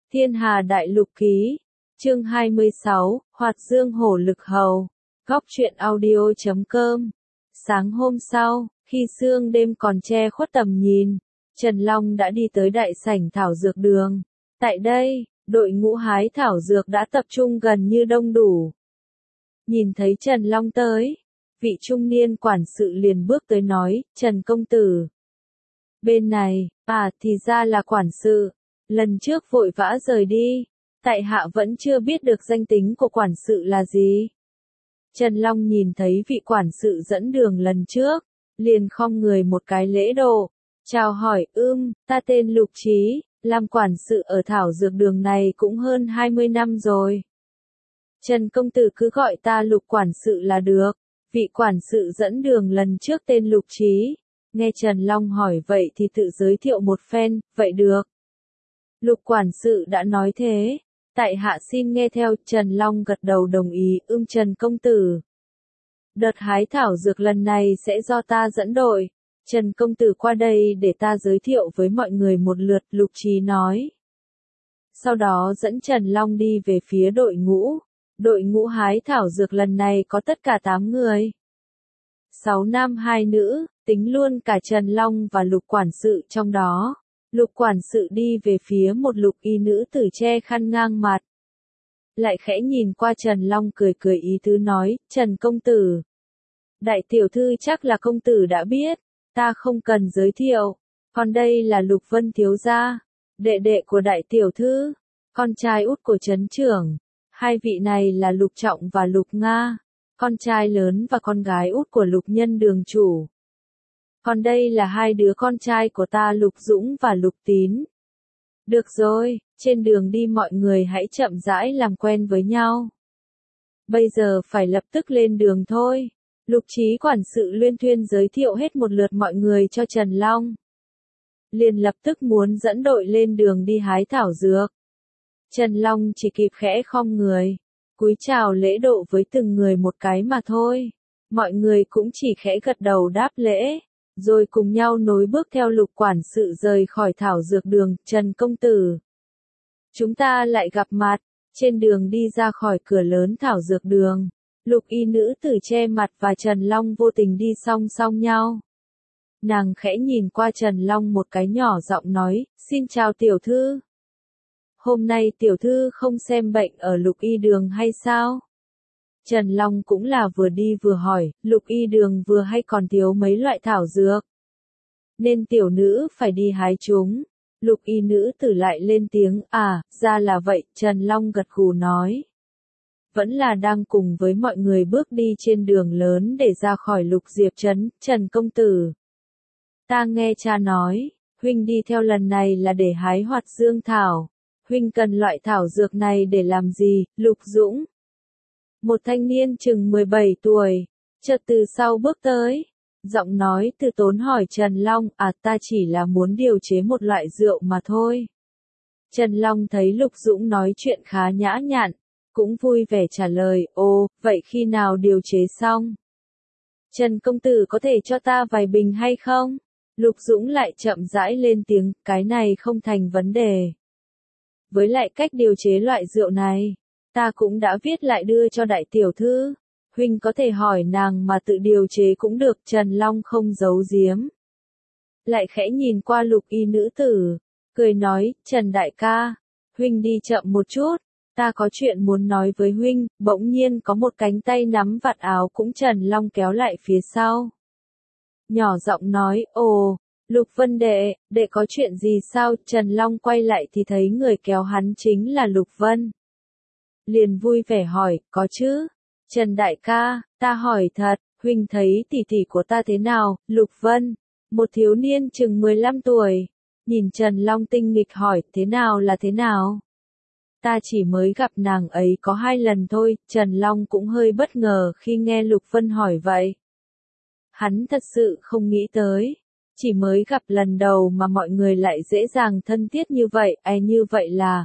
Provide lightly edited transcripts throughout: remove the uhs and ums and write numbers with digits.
Thiên Hà Đại Lục Ký, chương 26, Hoạt Dương Hổ Lực Hầu, Góc truyện audio.com. Sáng hôm sau, khi sương đêm còn che khuất tầm nhìn, Trần Long đã đi tới đại sảnh thảo dược đường. Tại đây, đội ngũ hái thảo dược đã tập trung gần như đông đủ. Nhìn thấy Trần Long tới, vị trung niên quản sự liền bước tới nói, Trần công tử. Bên này, thì ra là quản sự, lần trước vội vã rời đi, tại hạ vẫn chưa biết được danh tính của quản sự là gì. Trần Long nhìn thấy vị quản sự dẫn đường lần trước, liền khom người một cái lễ độ, chào hỏi, ta tên Lục Trí, làm quản sự ở thảo dược đường này cũng hơn 20 năm rồi. Trần công tử cứ gọi ta Lục quản sự là được. Vị quản sự dẫn đường lần trước tên Lục Trí, nghe Trần Long hỏi vậy thì tự giới thiệu một phen, vậy được. Lục quản sự đã nói thế, tại hạ xin nghe theo. Trần Long gật đầu đồng ý, Trần công tử. Đợt hái thảo dược lần này sẽ do ta dẫn đội, Trần công tử qua đây để ta giới thiệu với mọi người một lượt, Lục Trí nói. Sau đó dẫn Trần Long đi về phía đội ngũ. Đội ngũ hái thảo dược lần này có tất cả 8 người. 6 nam 2 nữ, tính luôn cả Trần Long và Lục quản sự trong đó. Lục quản sự đi về phía một lục y nữ tử che khăn ngang mặt. Lại khẽ nhìn qua Trần Long cười cười ý tứ nói, Trần công tử. Đại tiểu thư chắc là công tử đã biết, ta không cần giới thiệu. Còn đây là Lục Vân thiếu gia, đệ đệ của đại tiểu thư, con trai út của trấn trưởng. Hai vị này là Lục Trọng và Lục Nga, con trai lớn và con gái út của Lục Nhân đường chủ. Còn đây là hai đứa con trai của ta, Lục Dũng và Lục Tín. Được rồi, trên đường đi mọi người hãy chậm rãi làm quen với nhau. Bây giờ phải lập tức lên đường thôi. Lục Trí quản sự luyên thuyên giới thiệu hết một lượt mọi người cho Trần Long. Liền lập tức muốn dẫn đội lên đường đi hái thảo dược. Trần Long chỉ kịp khẽ khom người, cúi chào lễ độ với từng người một cái mà thôi. Mọi người cũng chỉ khẽ gật đầu đáp lễ, rồi cùng nhau nối bước theo Lục quản sự rời khỏi thảo dược đường. Trần công tử, chúng ta lại gặp mặt. Trên đường đi ra khỏi cửa lớn thảo dược đường, Lục y nữ tử che mặt và Trần Long vô tình đi song song nhau. Nàng khẽ nhìn qua Trần Long một cái nhỏ giọng nói, xin chào tiểu thư. Hôm nay tiểu thư không xem bệnh ở Lục y đường hay sao? Trần Long cũng là vừa đi vừa hỏi, Lục y đường vừa hay còn thiếu mấy loại thảo dược, nên tiểu nữ phải đi hái chúng. Lục y nữ tử lại lên tiếng, ra là vậy. Trần Long gật gù nói. Vẫn là đang cùng với mọi người bước đi trên đường lớn để ra khỏi Lục Diệp trấn. Trần công tử, ta nghe cha nói, huynh đi theo lần này là để hái Hoạt Dương thảo. Huynh cần loại thảo dược này để làm gì? Lục Dũng, một thanh niên chừng 17 tuổi, chợt từ sau bước tới, giọng nói từ tốn hỏi Trần Long, ta chỉ là muốn điều chế một loại rượu mà thôi. Trần Long thấy Lục Dũng nói chuyện khá nhã nhặn, cũng vui vẻ trả lời, vậy khi nào điều chế xong? Trần công tử có thể cho ta vài bình hay không? Lục Dũng lại chậm rãi lên tiếng, cái này không thành vấn đề. Với lại cách điều chế loại rượu này, ta cũng đã viết lại đưa cho đại tiểu thư. Huynh có thể hỏi nàng mà tự điều chế cũng được. Trần Long không giấu giếm, lại khẽ nhìn qua lục y nữ tử, cười nói, Trần đại ca, huynh đi chậm một chút, ta có chuyện muốn nói với huynh. Bỗng nhiên có một cánh tay nắm vạt áo cũng Trần Long kéo lại phía sau. Nhỏ giọng nói, Lục Vân đệ có chuyện gì sao? Trần Long quay lại thì thấy người kéo hắn chính là Lục Vân. Liền vui vẻ hỏi, có chứ? Trần đại ca, ta hỏi thật, huynh thấy tỷ tỷ của ta thế nào? Lục Vân, một thiếu niên chừng 15 tuổi, nhìn Trần Long tinh nghịch hỏi, thế nào là thế nào? Ta chỉ mới gặp nàng ấy có 2 lần thôi. Trần Long cũng hơi bất ngờ khi nghe Lục Vân hỏi vậy. Hắn thật sự không nghĩ tới, chỉ mới gặp lần đầu mà mọi người lại dễ dàng thân thiết như vậy. Như vậy là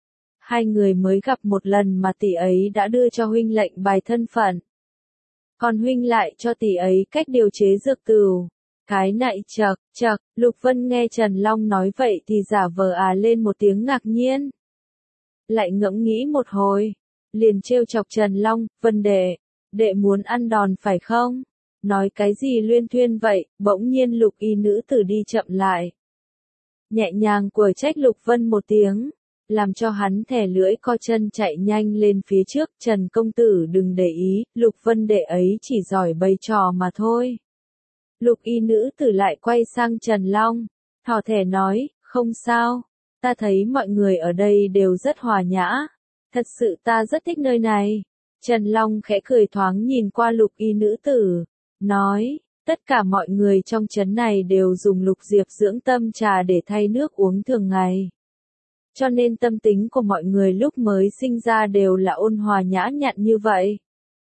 2 người mới gặp một lần mà tỷ ấy đã đưa cho huynh lệnh bài thân phận. Còn huynh lại cho tỷ ấy cách điều chế dược tửu. Cái nại chậc, Lục Vân nghe Trần Long nói vậy thì giả vờ lên một tiếng ngạc nhiên. lại ngẫm nghĩ một hồi, liền trêu chọc Trần Long, Vân đệ muốn ăn đòn phải không? Nói cái gì luyên thuyên vậy, bỗng nhiên Lục y nữ tử đi chậm lại. Nhẹ nhàng quở trách Lục Vân một tiếng, làm cho hắn thè lưỡi co chân chạy nhanh lên phía trước, Trần công tử đừng để ý, Lục Vân đệ ấy chỉ giỏi bày trò mà thôi. Lục y nữ tử lại quay sang Trần Long, thỏ thẻ nói, không sao, ta thấy mọi người ở đây đều rất hòa nhã, thật sự ta rất thích nơi này. Trần Long khẽ cười thoáng nhìn qua lục y nữ tử, nói, tất cả mọi người trong trấn này đều dùng lục diệp dưỡng tâm trà để thay nước uống thường ngày. Cho nên tâm tính của mọi người lúc mới sinh ra đều là ôn hòa nhã nhặn như vậy.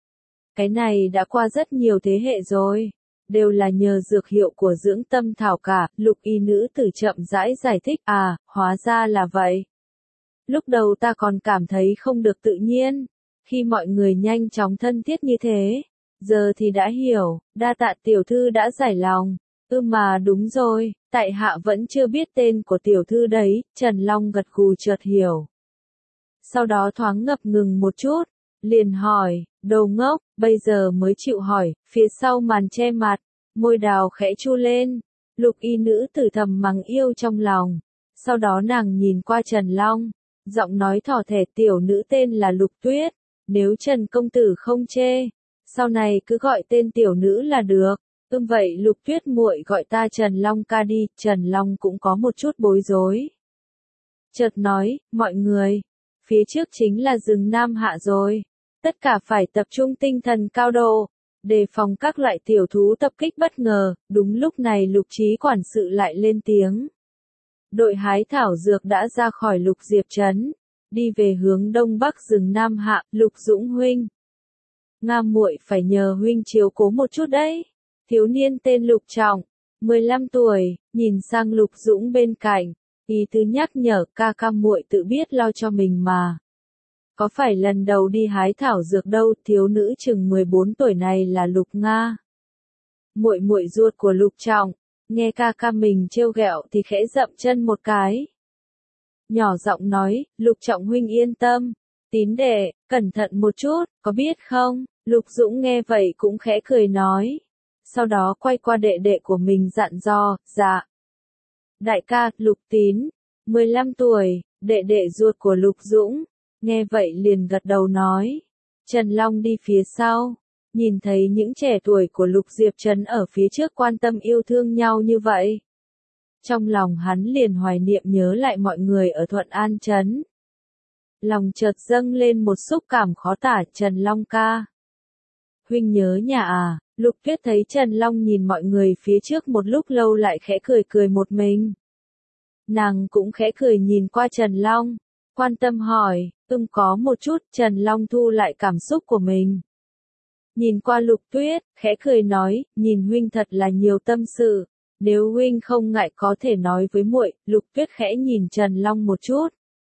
Cái này đã qua rất nhiều thế hệ rồi, đều là nhờ dược hiệu của dưỡng tâm thảo cả, lục y nữ tử chậm rãi giải thích, à, hóa ra là vậy. Lúc đầu ta còn cảm thấy không được tự nhiên, khi mọi người nhanh chóng thân thiết như thế, giờ thì đã hiểu, đa tạ tiểu thư đã giải lòng. Mà đúng rồi, tại hạ vẫn chưa biết tên của tiểu thư đấy, Trần Long gật gù chợt hiểu. Sau đó thoáng ngập ngừng một chút, liền hỏi, đồ ngốc, bây giờ mới chịu hỏi, phía sau màn che mặt, môi đào khẽ chu lên, lục y nữ tử thầm mắng yêu trong lòng. Sau đó nàng nhìn qua Trần Long, giọng nói thỏ thẻ tiểu nữ tên là Lục Tuyết, nếu Trần công tử không chê, sau này cứ gọi tên tiểu nữ là được. Vậy Lục Tuyết muội gọi ta Trần Long ca đi, Trần Long cũng có một chút bối rối. Chợt nói, mọi người, phía trước chính là rừng Nam Hạ rồi, tất cả phải tập trung tinh thần cao độ, đề phòng các loại tiểu thú tập kích bất ngờ. Đúng lúc này Lục Chí quản sự lại lên tiếng. Đội hái thảo dược đã ra khỏi Lục Diệp trấn, đi về hướng đông bắc rừng Nam Hạ, Lục Dũng huynh. Nga muội phải nhờ huynh chiếu cố một chút đấy. Thiếu niên tên Lục Trọng, 15 tuổi, nhìn sang Lục Dũng bên cạnh, ý tứ nhắc nhở ca ca muội tự biết lo cho mình mà. Có phải lần đầu đi hái thảo dược đâu, thiếu nữ chừng 14 tuổi này là Lục Nga. Muội muội ruột của Lục Trọng, nghe ca ca mình trêu ghẹo thì khẽ dậm chân một cái. Nhỏ giọng nói, Lục Trọng huynh yên tâm, tín đệ, cẩn thận một chút, có biết không? Lục Dũng nghe vậy cũng khẽ cười nói. Sau đó quay qua đệ đệ của mình dặn dò, dạ. Đại ca, Lục Tín, 15 tuổi, đệ đệ ruột của Lục Dũng, nghe vậy liền gật đầu nói. Trần Long đi phía sau, nhìn thấy những trẻ tuổi của Lục Diệp trấn ở phía trước quan tâm yêu thương nhau như vậy. Trong lòng hắn liền hoài niệm nhớ lại mọi người ở Thuận An trấn. Lòng chợt dâng lên một xúc cảm khó tả, Trần Long ca. Huynh nhớ nhà à? Lục Tuyết thấy Trần Long nhìn mọi người phía trước một lúc lâu lại khẽ cười cười một mình. Nàng cũng khẽ cười nhìn qua Trần Long, quan tâm hỏi, có một chút, Trần Long thu lại cảm xúc của mình. Nhìn qua Lục Tuyết, khẽ cười nói, nhìn huynh thật là nhiều tâm sự, nếu huynh không ngại có thể nói với muội. Lục Tuyết khẽ nhìn Trần Long một chút,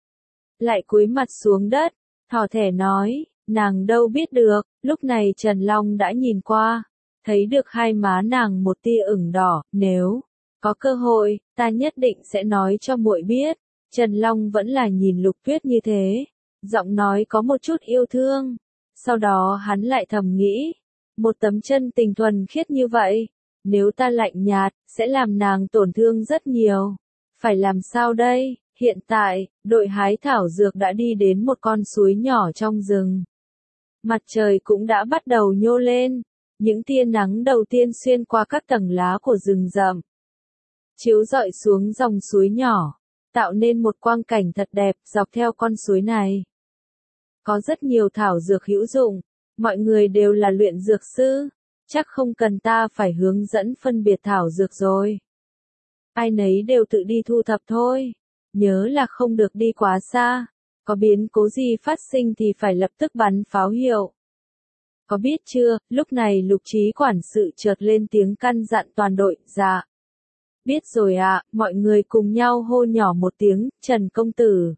lại cúi mặt xuống đất, thỏ thẻ nói, nàng đâu biết được. Lúc này Trần Long đã nhìn qua, thấy được hai má nàng một tia ửng đỏ, nếu có cơ hội, ta nhất định sẽ nói cho muội biết. Trần Long vẫn là nhìn Lục Tuyết như thế, giọng nói có một chút yêu thương. Sau đó hắn lại thầm nghĩ, một tấm chân tình thuần khiết như vậy, nếu ta lạnh nhạt, sẽ làm nàng tổn thương rất nhiều. Phải làm sao đây? Hiện tại, đội hái thảo dược đã đi đến một con suối nhỏ trong rừng. Mặt trời cũng đã bắt đầu nhô lên, những tia nắng đầu tiên xuyên qua các tầng lá của rừng rậm, chiếu rọi xuống dòng suối nhỏ, tạo nên một quang cảnh thật đẹp dọc theo con suối này. Có rất nhiều thảo dược hữu dụng, mọi người đều là luyện dược sư, chắc không cần ta phải hướng dẫn phân biệt thảo dược rồi. Ai nấy đều tự đi thu thập thôi, nhớ là không được đi quá xa, có biến cố gì phát sinh thì phải lập tức bắn pháo hiệu. Có biết chưa? Lúc này Lục Chí quản sự chợt lên tiếng căn dặn toàn đội, dạ. Biết rồi ạ, mọi người cùng nhau hô nhỏ một tiếng, Trần công tử.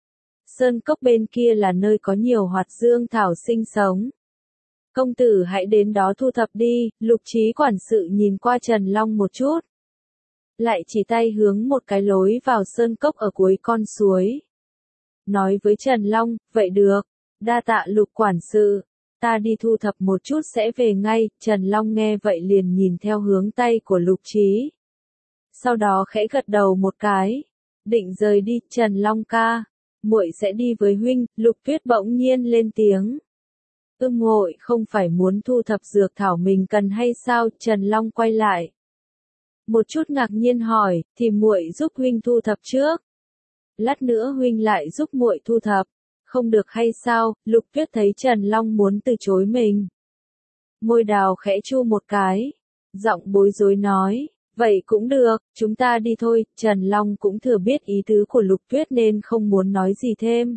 Sơn cốc bên kia là nơi có nhiều hoạt dương thảo sinh sống. Công tử hãy đến đó thu thập đi. Lục Chí quản sự nhìn qua Trần Long một chút, lại chỉ tay hướng một cái lối vào sơn cốc ở cuối con suối. nói với Trần Long, vậy được, đa tạ Lục quản sự, ta đi thu thập một chút sẽ về ngay. Trần Long nghe vậy liền nhìn theo hướng tay của Lục Trí. Sau đó khẽ gật đầu một cái, định rời đi. Trần Long ca, muội sẽ đi với huynh. Lục Tuyết bỗng nhiên lên tiếng. Muội không phải muốn thu thập dược thảo mình cần hay sao? Trần Long quay lại, một chút ngạc nhiên hỏi, thì muội giúp huynh thu thập trước. Lát nữa huynh lại giúp muội thu thập, không được hay sao? Lục Tuyết thấy Trần Long muốn từ chối mình, môi đào khẽ chu một cái, giọng bối rối nói, vậy cũng được, chúng ta đi thôi. Trần Long cũng thừa biết ý tứ của Lục Tuyết nên không muốn nói gì thêm.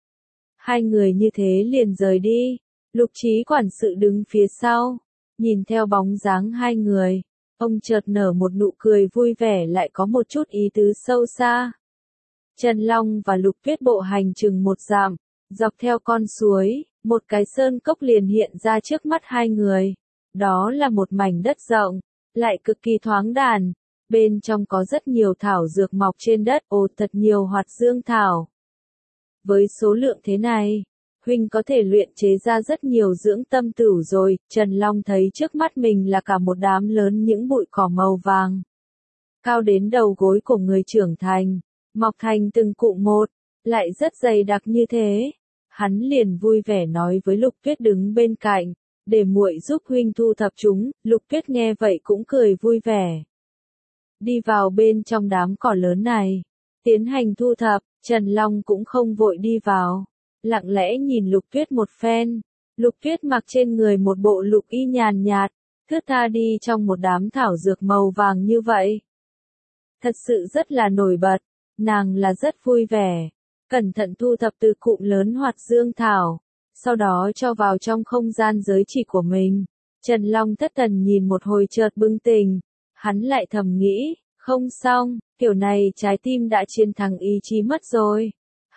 Hai người như thế liền rời đi. Lục Trí quản sự đứng phía sau, nhìn theo bóng dáng hai người, ông chợt nở một nụ cười vui vẻ lại có một chút ý tứ sâu xa. Trần Long và Lục Tuyết bộ hành chừng một dặm, dọc theo con suối, một cái sơn cốc liền hiện ra trước mắt hai người. Đó là một mảnh đất rộng, lại cực kỳ thoáng đãng. Bên trong có rất nhiều thảo dược mọc trên đất, thật nhiều hoạt dương thảo. Với số lượng thế này, huynh có thể luyện chế ra rất nhiều dưỡng tâm tửu rồi. Trần Long thấy trước mắt mình là cả một đám lớn những bụi cỏ màu vàng, cao đến đầu gối của người trưởng thành, mọc thành từng cụm một, lại rất dày đặc như thế. Hắn liền vui vẻ nói với Lục Tuyết đứng bên cạnh, để muội giúp huynh thu thập chúng. Lục Tuyết nghe vậy cũng cười vui vẻ, đi vào bên trong đám cỏ lớn này, tiến hành thu thập. Trần Long cũng không vội đi vào, lặng lẽ nhìn Lục Tuyết một phen. Lục Tuyết mặc trên người một bộ lục y nhàn nhạt, thướt tha đi trong một đám thảo dược màu vàng như vậy. Thật sự rất là nổi bật, nàng là rất vui vẻ, cẩn thận thu thập từ cụm lớn hoạt dương thảo, sau đó cho vào trong không gian giới chỉ của mình. Trần Long thất thần nhìn một hồi chợt bừng tỉnh, hắn lại thầm nghĩ, không xong, kiểu này trái tim đã chiến thắng ý chí mất rồi.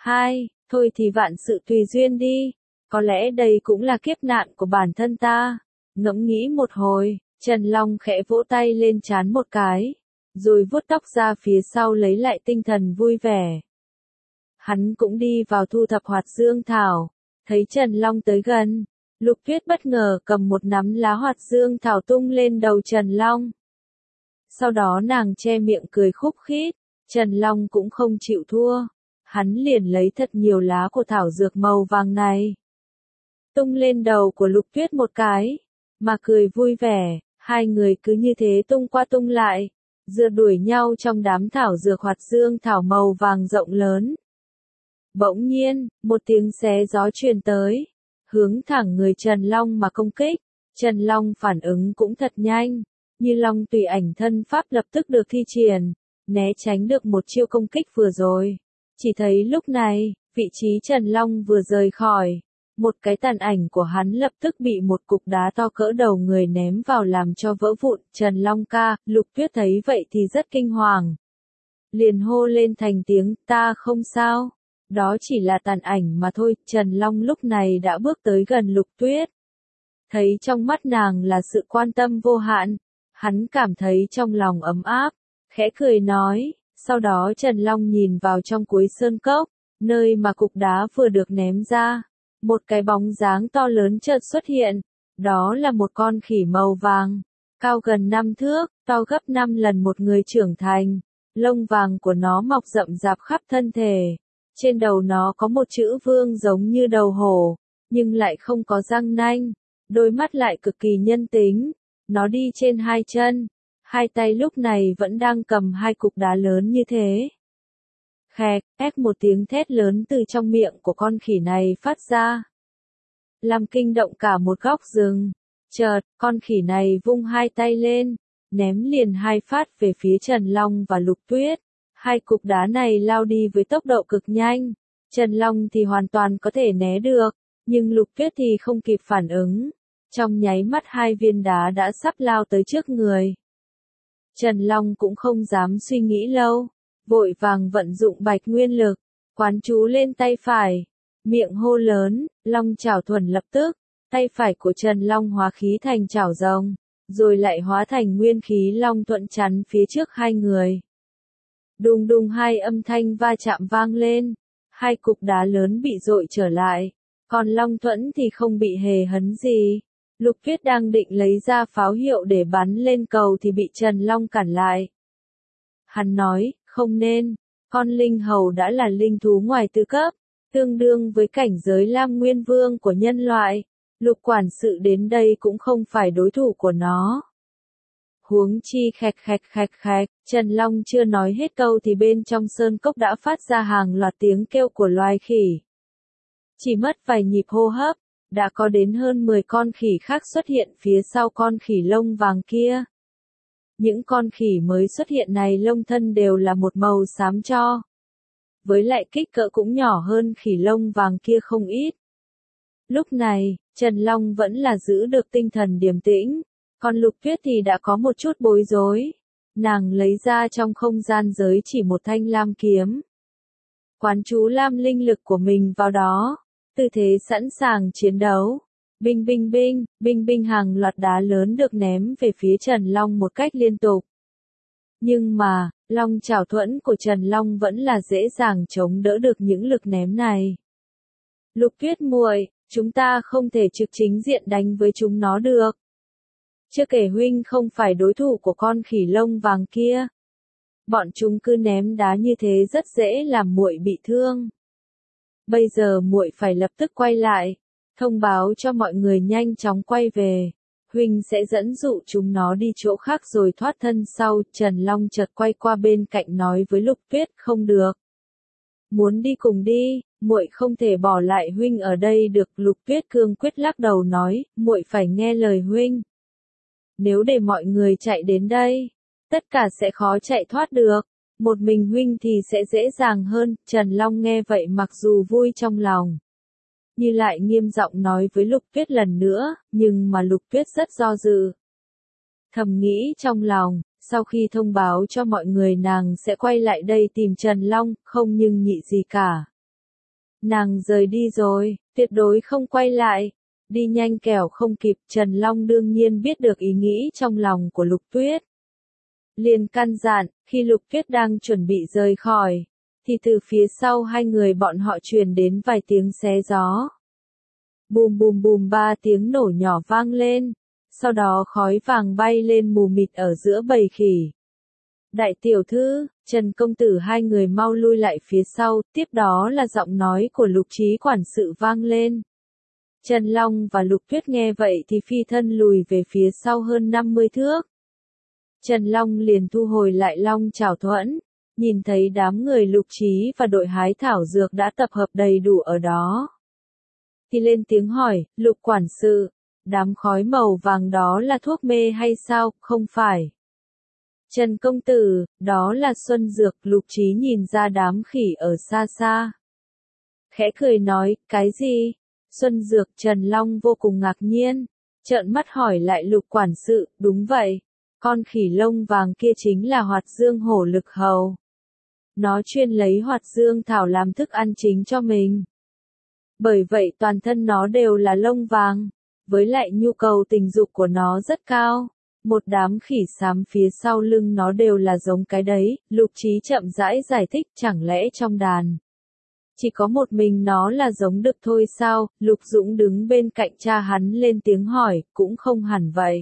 Thôi thì vạn sự tùy duyên đi, có lẽ đây cũng là kiếp nạn của bản thân ta. Ngẫm nghĩ một hồi, Trần Long khẽ vỗ tay lên trán một cái, rồi vuốt tóc ra phía sau lấy lại tinh thần vui vẻ. Hắn cũng đi vào thu thập hoạt dương thảo, thấy Trần Long tới gần, Lục Tuyết bất ngờ cầm một nắm lá hoạt dương thảo tung lên đầu Trần Long. Sau đó nàng che miệng cười khúc khít. Trần Long cũng không chịu thua, hắn liền lấy thật nhiều lá của thảo dược màu vàng này, tung lên đầu của Lục Tuyết một cái, mà cười vui vẻ. Hai người cứ như thế tung qua tung lại, rượt đuổi nhau trong đám thảo dược hoạt dương thảo màu vàng rộng lớn. Bỗng nhiên, một tiếng xé gió truyền tới, hướng thẳng người Trần Long mà công kích. Trần Long phản ứng cũng thật nhanh, như Long tùy ảnh thân pháp lập tức được thi triển, né tránh được một chiêu công kích vừa rồi. Chỉ thấy lúc này, vị trí Trần Long vừa rời khỏi, một cái tàn ảnh của hắn lập tức bị một cục đá to cỡ đầu người ném vào làm cho vỡ vụn. Trần Long ca. Lục Tuyết thấy vậy thì rất kinh hoàng, liền hô lên thành tiếng, ta không sao, đó chỉ là tàn ảnh mà thôi. Trần Long lúc này đã bước tới gần Lục Tuyết, thấy trong mắt nàng là sự quan tâm vô hạn, hắn cảm thấy trong lòng ấm áp, khẽ cười nói. Sau đó Trần Long nhìn vào trong cuối sơn cốc, nơi mà cục đá vừa được ném ra, một cái bóng dáng to lớn chợt xuất hiện. Đó là một con khỉ màu vàng, cao gần 5 thước, to gấp 5 lần một người trưởng thành. Lông vàng của nó mọc rậm rạp khắp thân thể. Trên đầu nó có một chữ vương giống như đầu hổ, nhưng lại không có răng nanh. Đôi mắt lại cực kỳ nhân tính. Nó đi trên hai chân, hai tay lúc này vẫn đang cầm hai cục đá lớn như thế. Khẹt, một tiếng thét lớn từ trong miệng của con khỉ này phát ra, làm kinh động cả một góc rừng. Chợt, con khỉ này vung hai tay lên, ném liền hai phát về phía Trần Long và Lục Tuyết. Hai cục đá này lao đi với tốc độ cực nhanh. Trần Long thì hoàn toàn có thể né được, nhưng Lục Tuyết thì không kịp phản ứng. Trong nháy mắt hai viên đá đã sắp lao tới trước người. Trần Long cũng không dám suy nghĩ lâu, vội vàng vận dụng bạch nguyên lực, quán chú lên tay phải, miệng hô lớn, long chảo thuần. Lập tức, tay phải của Trần Long hóa khí thành chảo rồng, rồi lại hóa thành nguyên khí long thuận chắn phía trước hai người. Đùng đùng hai âm thanh va chạm vang lên, Hai cục đá lớn bị dội trở lại, còn Long Thuẫn thì không bị hề hấn gì. Lục Tuyết đang định lấy ra pháo hiệu để bắn lên cầu thì bị Trần Long cản lại. Hắn nói, không nên, con linh hầu đã là linh thú ngoài tứ cấp, tương đương với cảnh giới Lam Nguyên Vương của nhân loại. Lục quản sự đến đây cũng không phải đối thủ của nó. Huống chi khạch, Trần Long chưa nói hết câu thì bên trong sơn cốc đã phát ra hàng loạt tiếng kêu của loài khỉ. Chỉ mất vài nhịp hô hấp, đã có đến hơn 10 con khỉ khác xuất hiện phía sau con khỉ lông vàng kia. Những con khỉ mới xuất hiện này lông thân đều là một màu xám tro. Với lại kích cỡ cũng nhỏ hơn khỉ lông vàng kia không ít. Lúc này, Trần Long vẫn là giữ được tinh thần điềm tĩnh, còn Lục Tuyết thì đã có một chút bối rối. Nàng lấy ra trong không gian giới chỉ một thanh lam kiếm. Quán chú lam linh lực của mình vào đó, tư thế sẵn sàng chiến đấu. Binh hàng loạt đá lớn được ném về phía Trần Long một cách liên tục. Nhưng mà, long chảo thuẫn của Trần Long vẫn là dễ dàng chống đỡ được những lực ném này. Lục Tuyết muội, chúng ta không thể trực chính diện đánh với chúng nó được. Chưa kể huynh không phải đối thủ của con khỉ lông vàng kia. Bọn chúng cứ ném đá như thế rất dễ làm muội bị thương. Bây giờ muội phải lập tức quay lại, thông báo cho mọi người nhanh chóng quay về. Huynh sẽ dẫn dụ chúng nó đi chỗ khác rồi thoát thân sau. Trần Long chợt quay qua bên cạnh nói với Lục Tuyết, không được. Muốn đi cùng đi, muội không thể bỏ lại huynh ở đây được. Lục Tuyết cương quyết lắc đầu nói, muội phải nghe lời huynh. Nếu để mọi người chạy đến đây, tất cả sẽ khó chạy thoát được. Một mình huynh thì sẽ dễ dàng hơn. Trần Long nghe vậy mặc dù vui trong lòng, như lại nghiêm giọng nói với Lục Tuyết lần nữa, nhưng mà Lục Tuyết rất do dự. Thầm nghĩ trong lòng, sau khi thông báo cho mọi người nàng sẽ quay lại đây tìm Trần Long, không nhưng nhị gì cả. Nàng rời đi rồi, tuyệt đối không quay lại. Đi nhanh kẻo không kịp. Trần Long đương nhiên biết được ý nghĩ trong lòng của Lục Tuyết. Liền căn dặn, khi Lục Tuyết đang chuẩn bị rời khỏi, thì từ phía sau hai người bọn họ truyền đến vài tiếng xé gió. Bùm, ba tiếng nổ nhỏ vang lên, sau đó khói vàng bay lên mù mịt ở giữa bầy khỉ. Đại tiểu thư, Trần công tử, hai người mau lui lại phía sau, tiếp đó là giọng nói của Lục Trí quản sự vang lên. Trần Long và Lục Tuyết nghe vậy thì phi thân lùi về phía sau hơn 50 thước. Trần Long liền thu hồi lại long chảo thuẫn, nhìn thấy đám người Lục Trí và đội hái thảo dược đã tập hợp đầy đủ ở đó. Thì lên tiếng hỏi, Lục quản sự, đám khói màu vàng đó là thuốc mê hay sao? Không phải. Trần công tử, đó là xuân dược. Lục Trí nhìn ra đám khỉ ở xa xa, khẽ cười nói, cái gì? Xuân dược? Trần Long vô cùng ngạc nhiên, trợn mắt hỏi lại Lục quản sự, đúng vậy. Con khỉ lông vàng kia chính là Hoạt Dương hổ lực hầu. Nó chuyên lấy Hoạt Dương thảo làm thức ăn chính cho mình. Bởi vậy toàn thân nó đều là lông vàng, với lại nhu cầu tình dục của nó rất cao. Một đám khỉ xám phía sau lưng nó đều là giống cái đấy. Lục Trí chậm rãi giải thích, chẳng lẽ trong đàn chỉ có một mình nó là giống được thôi sao? Lục Dũng đứng bên cạnh cha hắn lên tiếng hỏi, cũng không hẳn vậy.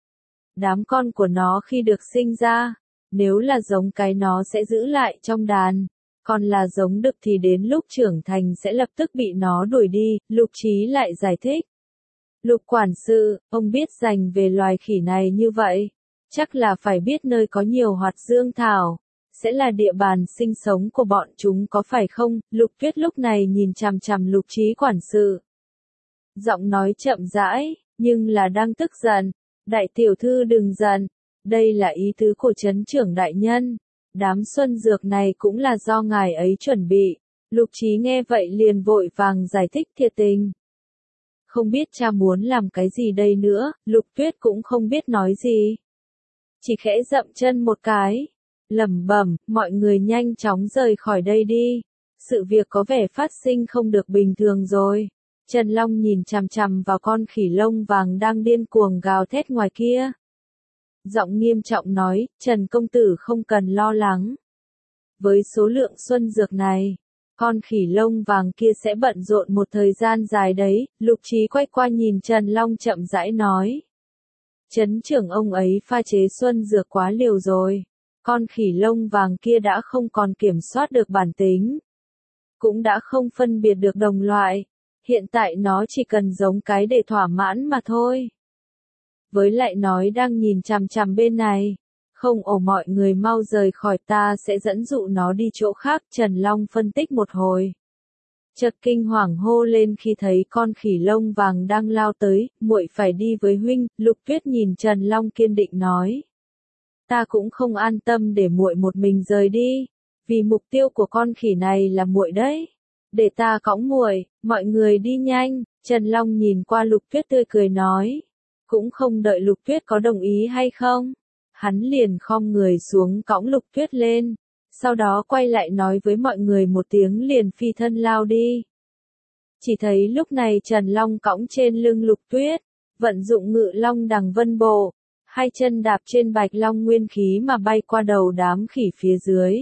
Đám con của nó khi được sinh ra, nếu là giống cái nó sẽ giữ lại trong đàn, còn là giống đực thì đến lúc trưởng thành sẽ lập tức bị nó đuổi đi. Lục Trí lại giải thích. Lục quản sự, ông biết dành về loài khỉ này như vậy, chắc là phải biết nơi có nhiều Hoạt Dương thảo, sẽ là địa bàn sinh sống của bọn chúng có phải không? Lục Tuyết lúc này nhìn chằm chằm Lục Trí quản sự, giọng nói chậm rãi, nhưng là đang tức giận. Đại tiểu thư đừng giận, đây là ý tứ của trấn trưởng đại nhân. Đám xuân dược này cũng là do ngài ấy chuẩn bị. Lục Trí nghe vậy liền vội vàng giải thích thiệt tình. Không biết cha muốn làm cái gì đây nữa. Lục Tuyết cũng không biết nói gì, chỉ khẽ dậm chân một cái, lẩm bẩm, mọi người nhanh chóng rời khỏi đây đi. Sự việc có vẻ phát sinh không được bình thường rồi. Trần Long nhìn chằm chằm vào con khỉ lông vàng đang điên cuồng gào thét ngoài kia. Giọng nghiêm trọng nói, Trần công tử không cần lo lắng. Với số lượng xuân dược này, con khỉ lông vàng kia sẽ bận rộn một thời gian dài đấy, Lục Trí quay qua nhìn Trần Long chậm rãi nói. Trấn trưởng ông ấy pha chế xuân dược quá liều rồi, con khỉ lông vàng kia đã không còn kiểm soát được bản tính, cũng đã không phân biệt được đồng loại, hiện tại nó chỉ cần giống cái để thỏa mãn mà thôi. Với lại nói đang nhìn chằm chằm bên này. Không ổ mọi người mau rời khỏi ta sẽ dẫn dụ nó đi chỗ khác, Trần Long phân tích một hồi. Chợt kinh hoàng hô lên khi thấy con khỉ lông vàng đang lao tới, muội phải đi với huynh, Lục Tuyết nhìn Trần Long kiên định nói. Ta cũng không an tâm để muội một mình rời đi, vì mục tiêu của con khỉ này là muội đấy. Để ta cõng muội, mọi người đi nhanh, Trần Long nhìn qua Lục Tuyết tươi cười nói. Cũng không đợi Lục Tuyết có đồng ý hay không. Hắn liền khom người xuống cõng Lục Tuyết lên, sau đó quay lại nói với mọi người một tiếng liền phi thân lao đi. Chỉ thấy lúc này Trần Long cõng trên lưng Lục Tuyết, vận dụng ngự long đằng vân bộ, hai chân đạp trên bạch long nguyên khí mà bay qua đầu đám khỉ phía dưới.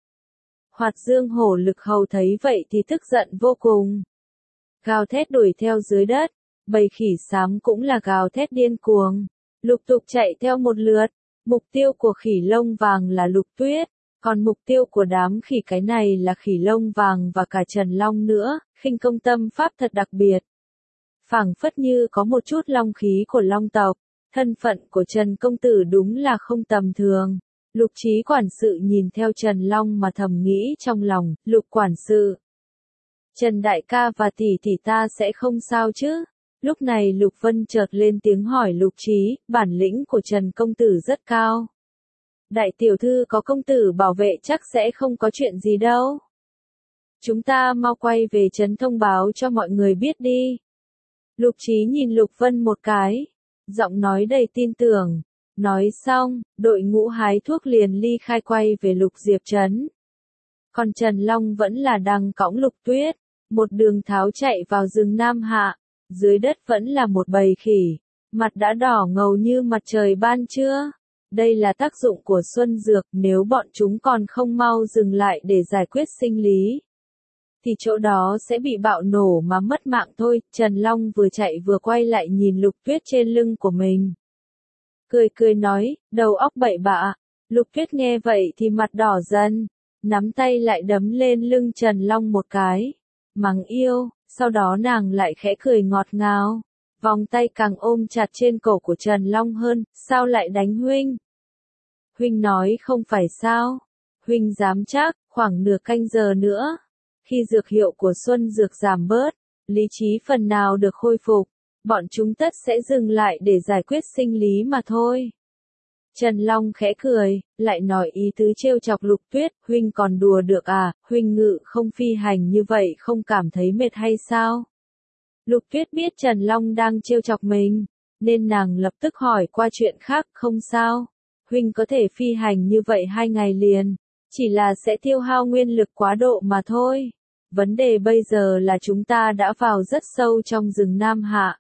Hoạt Dương Hổ Lực Hầu thấy vậy thì tức giận vô cùng. Gào thét đuổi theo dưới đất, bầy khỉ xám cũng là gào thét điên cuồng, lục tục chạy theo một lượt. Mục tiêu của khỉ lông vàng là Lục Tuyết, còn mục tiêu của đám khỉ cái này là khỉ lông vàng và cả Trần Long nữa, khinh công tâm pháp thật đặc biệt. Phảng phất như có một chút long khí của long tộc, thân phận của Trần Công Tử đúng là không tầm thường. Lục Trí quản sự nhìn theo Trần Long mà thầm nghĩ trong lòng, Lục quản sự. Trần đại ca và tỷ tỷ ta sẽ không sao chứ? Lúc này Lục Vân chợt lên tiếng hỏi Lục Trí, bản lĩnh của Trần Công Tử rất cao. Đại tiểu thư có công tử bảo vệ chắc sẽ không có chuyện gì đâu. Chúng ta mau quay về trấn thông báo cho mọi người biết đi. Lục Trí nhìn Lục Vân một cái, giọng nói đầy tin tưởng. Nói xong, đội ngũ hái thuốc liền ly khai quay về Lục Diệp trấn. Còn Trần Long vẫn là đang cõng Lục Tuyết, một đường tháo chạy vào rừng Nam Hạ. Dưới đất vẫn là một bầy khỉ, mặt đã đỏ ngầu như mặt trời ban trưa. Đây là tác dụng của xuân dược, nếu bọn chúng còn không mau dừng lại để giải quyết sinh lý, thì chỗ đó sẽ bị bạo nổ mà mất mạng thôi. Trần Long vừa chạy vừa quay lại nhìn Lục Tuyết trên lưng của mình. Cười cười nói, đầu óc bậy bạ. Lục Tuyết nghe vậy thì mặt đỏ dần, nắm tay lại đấm lên lưng Trần Long một cái. Mắng yêu. Sau đó nàng lại khẽ cười ngọt ngào, vòng tay càng ôm chặt trên cổ của Trần Long hơn, sao lại đánh huynh? Huynh nói không phải sao? Huynh dám chắc, khoảng nửa canh giờ nữa, khi dược hiệu của xuân dược giảm bớt, lý trí phần nào được khôi phục, bọn chúng tất sẽ dừng lại để giải quyết sinh lý mà thôi. Trần Long khẽ cười, lại nói ý tứ trêu chọc Lục Tuyết, huynh còn đùa được à, huynh ngự không phi hành như vậy không cảm thấy mệt hay sao? Lục Tuyết biết Trần Long đang trêu chọc mình, nên nàng lập tức hỏi qua chuyện khác, không sao, huynh có thể phi hành như vậy 2 ngày liền, chỉ là sẽ tiêu hao nguyên lực quá độ mà thôi. Vấn đề bây giờ là chúng ta đã vào rất sâu trong rừng Nam Hạ.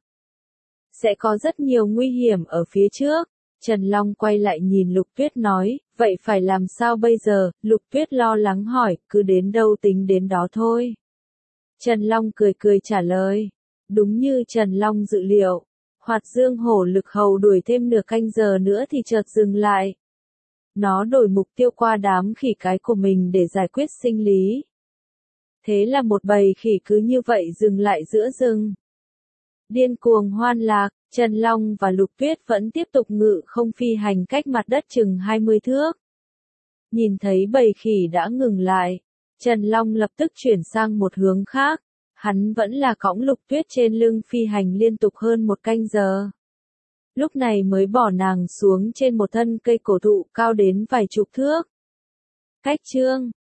Sẽ có rất nhiều nguy hiểm ở phía trước. Trần Long quay lại nhìn Lục Tuyết nói, vậy phải làm sao bây giờ? Lục Tuyết lo lắng hỏi, cứ đến đâu tính đến đó thôi. Trần Long cười cười trả lời, đúng như Trần Long dự liệu, Hoạt Dương Hổ Lực Hầu đuổi thêm nửa canh giờ nữa thì chợt dừng lại. Nó đổi mục tiêu qua đám khỉ cái của mình để giải quyết sinh lý. Thế là một bầy khỉ cứ như vậy dừng lại giữa rừng. Điên cuồng hoan lạc, Trần Long và Lục Tuyết vẫn tiếp tục ngự không phi hành cách mặt đất chừng 20 thước. Nhìn thấy bầy khỉ đã ngừng lại, Trần Long lập tức chuyển sang một hướng khác. Hắn vẫn là cõng Lục Tuyết trên lưng phi hành liên tục hơn 1 canh giờ. Lúc này mới bỏ nàng xuống trên một thân cây cổ thụ cao đến vài chục thước. Cách chương